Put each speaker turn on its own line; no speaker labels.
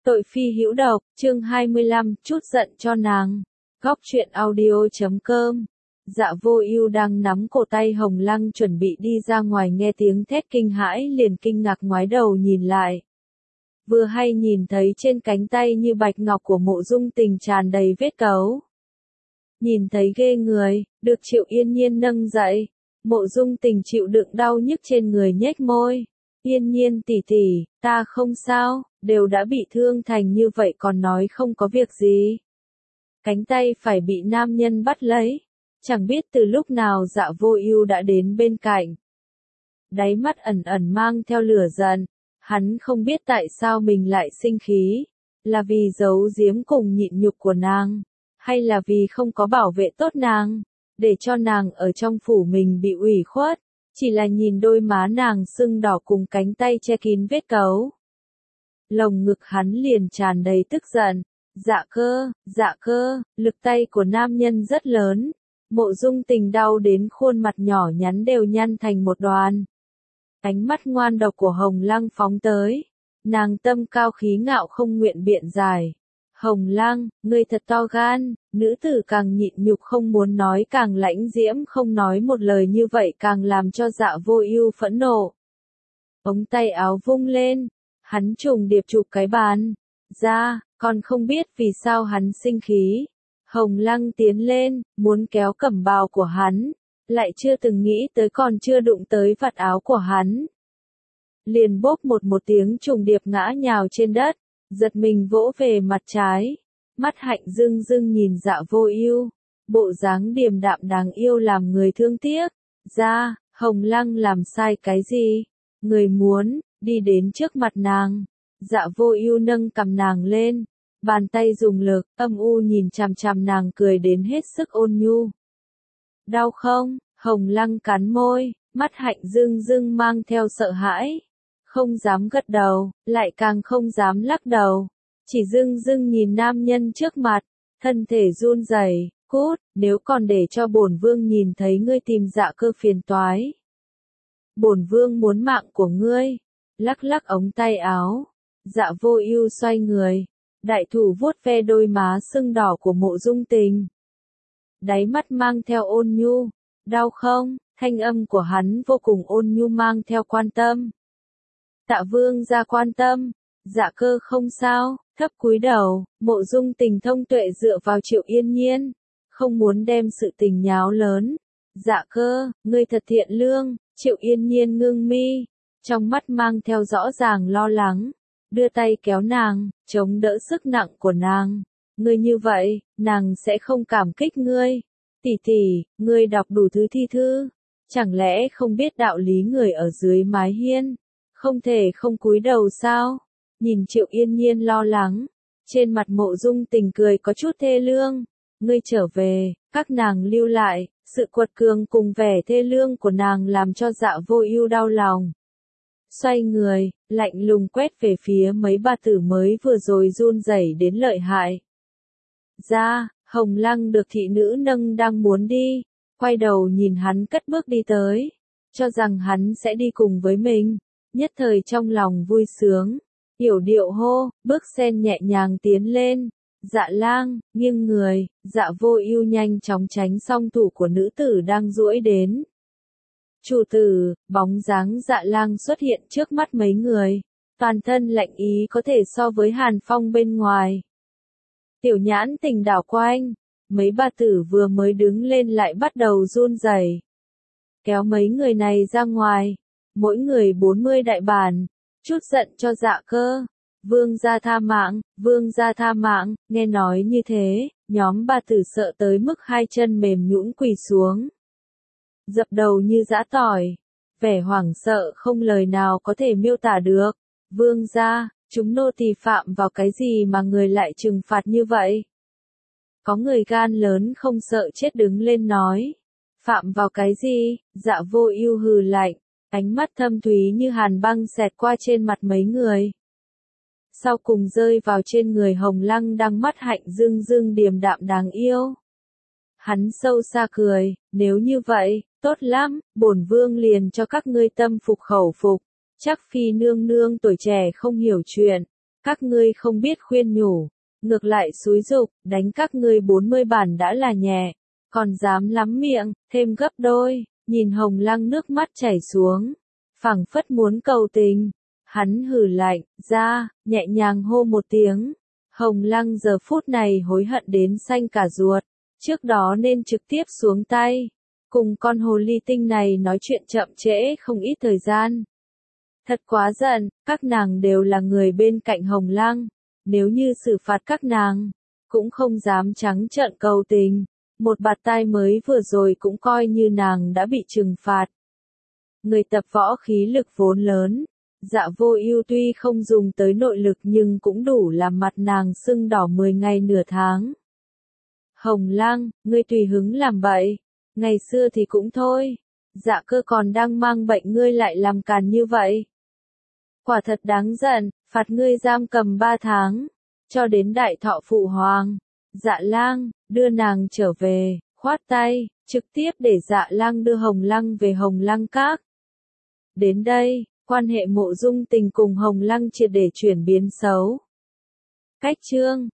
Tội phi hữu độc, chương 25, chút giận cho nàng. Góc truyện audio.com. Dạ Vô Ưu đang nắm cổ tay Hồng Lăng chuẩn bị đi ra ngoài, nghe tiếng thét kinh hãi liền kinh ngạc ngoái đầu nhìn lại. Vừa hay nhìn thấy trên cánh tay như bạch ngọc của Mộ Dung Tình tràn đầy vết cấu. Nhìn thấy ghê người, được Triệu Yên Nhiên nâng dậy. Mộ Dung Tình chịu đựng đau nhức trên người nhếch môi. Yên Nhiên tỷ tỷ, ta không sao, đều đã bị thương thành như vậy còn nói không có việc gì. Cánh tay phải bị nam nhân bắt lấy, chẳng biết từ lúc nào Dạ Vô Ưu đã đến bên cạnh. Đáy mắt ẩn ẩn mang theo lửa giận, hắn không biết tại sao mình lại sinh khí, là vì giấu giếm cùng nhịn nhục của nàng, hay là vì không có bảo vệ tốt nàng, để cho nàng ở trong phủ mình bị ủy khuất. Chỉ là nhìn đôi má nàng sưng đỏ cùng cánh tay che kín vết cấu. Lồng ngực hắn liền tràn đầy tức giận. Dạ cơ, lực tay của nam nhân rất lớn. Mộ Dung Tình đau đến khuôn mặt nhỏ nhắn đều nhăn thành một đoàn. Ánh mắt ngoan độc của Hồng Lăng phóng tới. Nàng tâm cao khí ngạo không nguyện biện giải. Hồng Lăng, ngươi thật to gan, nữ tử càng nhịn nhục không muốn nói càng lãnh diễm, không nói một lời như vậy càng làm cho Dạ Vô Ưu phẫn nộ. Ống tay áo vung lên, hắn trùng điệp chụp cái bàn. Ra, còn không biết vì sao hắn sinh khí. Hồng Lăng tiến lên, muốn kéo cẩm bào của hắn, lại chưa từng nghĩ tới còn chưa đụng tới vạt áo của hắn. Liền bốp một tiếng trùng điệp ngã nhào trên đất. Giật mình vỗ về mặt trái, mắt hạnh rưng rưng nhìn Dạ Vô Ưu, bộ dáng điềm đạm đáng yêu làm người thương tiếc. Ra, Hồng Lăng làm sai cái gì? Người muốn đi đến trước mặt nàng. Dạ Vô Ưu nâng cằm nàng lên, bàn tay dùng lực, âm u nhìn chằm chằm nàng cười đến hết sức ôn nhu. Đau không? Hồng Lăng cắn môi, mắt hạnh rưng rưng mang theo sợ hãi. Không dám gật đầu, lại càng không dám lắc đầu. Chỉ dưng dưng nhìn nam nhân trước mặt, thân thể run rẩy. Cút, nếu còn để cho bổn vương nhìn thấy ngươi tìm Dạ cơ phiền toái. Bổn vương muốn mạng của ngươi. Lắc lắc ống tay áo. Dạ Vô Ưu xoay người, đại thủ vuốt ve đôi má sưng đỏ của Mộ Dung Tình. Đáy mắt mang theo ôn nhu. Đau không? Thanh âm của hắn vô cùng ôn nhu mang theo quan tâm. Tạ vương gia quan tâm. Dạ cơ không sao, thấp cúi đầu. Mộ Dung Tình thông tuệ dựa vào Triệu Yên Nhiên, không muốn đem sự tình nháo lớn. Dạ cơ, ngươi thật thiện lương. Triệu Yên Nhiên ngưng mi, trong mắt mang theo rõ ràng lo lắng, đưa tay kéo nàng, chống đỡ sức nặng của nàng. Ngươi như vậy, nàng sẽ không cảm kích ngươi. Tỷ tỷ, ngươi đọc đủ thứ thi thư, chẳng lẽ không biết đạo lý người ở dưới mái hiên? Không thể không cúi đầu sao? Nhìn Triệu Yên Nhiên lo lắng, trên mặt Mộ Dung Tình cười có chút thê lương. Ngươi trở về, các nàng lưu lại. Sự quật cường cùng vẻ thê lương của nàng làm cho Dạ Vô Ưu đau lòng. Xoay người, lạnh lùng quét về phía mấy bà tử mới vừa rồi run rẩy đến lợi hại. Ra, Hồng Lăng được thị nữ nâng đang muốn đi, quay đầu nhìn hắn cất bước đi tới, cho rằng hắn sẽ đi cùng với mình. Nhất thời trong lòng vui sướng, yểu điệu hô, bước sen nhẹ nhàng tiến lên. Dạ lang, nghiêng người, Dạ Vô Ưu nhanh chóng tránh song thủ của nữ tử đang duỗi đến. Chủ tử, bóng dáng Dạ lang xuất hiện trước mắt mấy người, toàn thân lạnh ý có thể so với hàn phong bên ngoài. Tiểu nhãn tình đảo quanh, mấy bà tử vừa mới đứng lên lại bắt đầu run rẩy. Kéo mấy người này ra ngoài, mỗi người 40 đại bản, chút giận cho Dạ cơ. Vương gia tha mạng, vương gia tha mạng. Nghe nói như thế, nhóm bà tử sợ tới mức hai chân mềm nhũn quỳ xuống. Dập đầu như giã tỏi, vẻ hoảng sợ không lời nào có thể miêu tả được. Vương gia, chúng nô tỳ phạm vào cái gì mà người lại trừng phạt như vậy? Có người gan lớn không sợ chết đứng lên nói. Phạm vào cái gì? Dạ Vô Ưu hừ lạnh, ánh mắt thâm thúy như hàn băng xẹt qua trên mặt mấy người. Sau cùng rơi vào trên người Hồng Lăng đang mắt hạnh rưng rưng điềm đạm đáng yêu. Hắn sâu xa cười, nếu như vậy, tốt lắm, bổn vương liền cho các ngươi tâm phục khẩu phục. Chắc phi nương nương tuổi trẻ không hiểu chuyện, Các ngươi không biết khuyên nhủ, ngược lại xúi giục, đánh các ngươi 40 bản đã là nhẹ, còn dám lắm miệng, thêm gấp đôi, nhìn Hồng Lăng nước mắt chảy xuống, phảng phất muốn cầu tình. Hắn hừ lạnh, ra, nhẹ nhàng hô một tiếng. Hồng Lăng giờ phút này hối hận đến xanh cả ruột, trước đó nên trực tiếp xuống tay. Cùng con hồ ly tinh này nói chuyện chậm trễ không ít thời gian. Thật quá giận, các nàng đều là người bên cạnh Hồng Lăng, nếu như xử phạt các nàng, cũng không dám trắng trợn cầu tình. Một bạt tai mới vừa rồi cũng coi như nàng đã bị trừng phạt. Người tập võ khí lực vốn lớn, Dạ Vô Ưu tuy không dùng tới nội lực nhưng cũng đủ làm mặt nàng sưng đỏ 10 ngày nửa tháng. Hồng Lăng, ngươi tùy hứng làm bậy, ngày xưa thì cũng thôi, Dạ Cơ còn đang mang bệnh ngươi lại làm càn như vậy. Quả thật đáng giận, phạt ngươi giam cầm 3 tháng, cho đến đại thọ phụ hoàng. Dạ Lang, đưa nàng trở về, khoát tay, trực tiếp để Dạ Lang đưa Hồng Lăng về Hồng Lăng Các. Đến đây, quan hệ Mộ Dung Tình cùng Hồng Lăng triệt để chuyển biến xấu. Cách chương